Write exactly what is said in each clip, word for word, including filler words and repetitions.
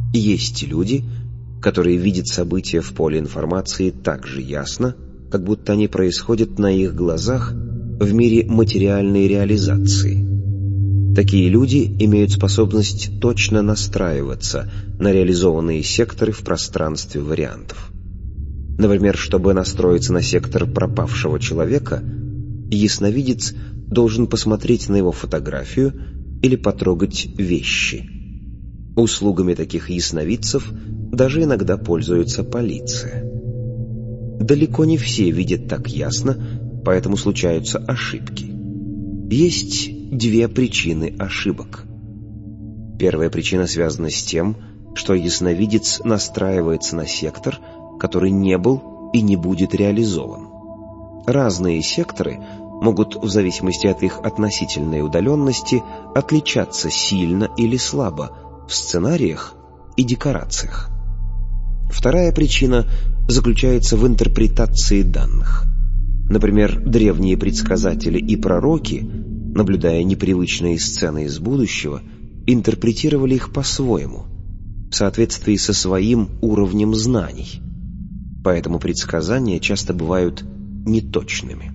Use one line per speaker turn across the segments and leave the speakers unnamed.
Есть люди, которые видят события в поле информации так же ясно, как будто они происходят на их глазах в мире материальной реализации. Такие люди имеют способность точно настраиваться на реализованные секторы в пространстве вариантов. Например, чтобы настроиться на сектор пропавшего человека, ясновидец должен посмотреть на его фотографию или потрогать вещи. Услугами таких ясновидцев даже иногда пользуется полиция. Далеко не все видят так ясно, поэтому случаются ошибки. Есть две причины ошибок. Первая причина связана с тем, что ясновидец настраивается на сектор, который не был и не будет реализован. Разные секторы могут, в зависимости от их относительной удаленности, отличаться сильно или слабо в сценариях и декорациях. Вторая причина заключается в интерпретации данных. Например, древние предсказатели и пророки, наблюдая непривычные сцены из будущего, интерпретировали их по-своему, в соответствии со своим уровнем знаний. Поэтому предсказания часто бывают неточными.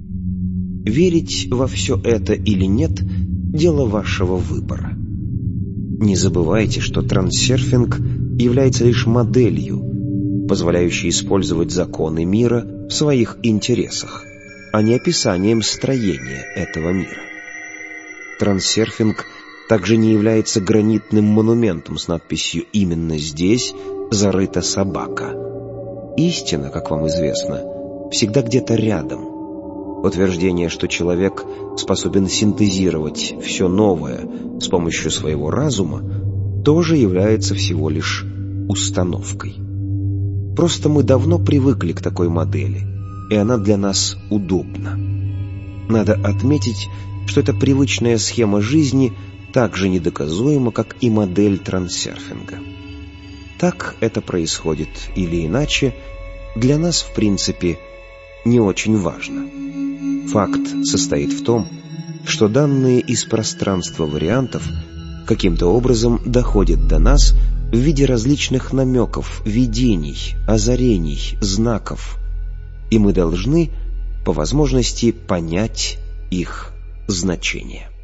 Верить во все это или нет – дело вашего выбора. Не забывайте, что трансерфинг является лишь моделью, позволяющей использовать законы мира в своих интересах, а не описанием строения этого мира. Трансерфинг также не является гранитным монументом с надписью «Именно здесь зарыта собака». Истина, как вам известно, всегда где-то рядом. Утверждение, что человек способен синтезировать все новое с помощью своего разума, тоже является всего лишь установкой. Просто мы давно привыкли к такой модели, и она для нас удобна. Надо отметить, что эта привычная схема жизни так же недоказуема, как и модель трансерфинга. Так это происходит или иначе, для нас, в принципе, не очень важно. Факт состоит в том, что данные из пространства вариантов каким-то образом доходят до нас в виде различных намеков, видений, озарений, знаков, и мы должны, по возможности, понять их значение.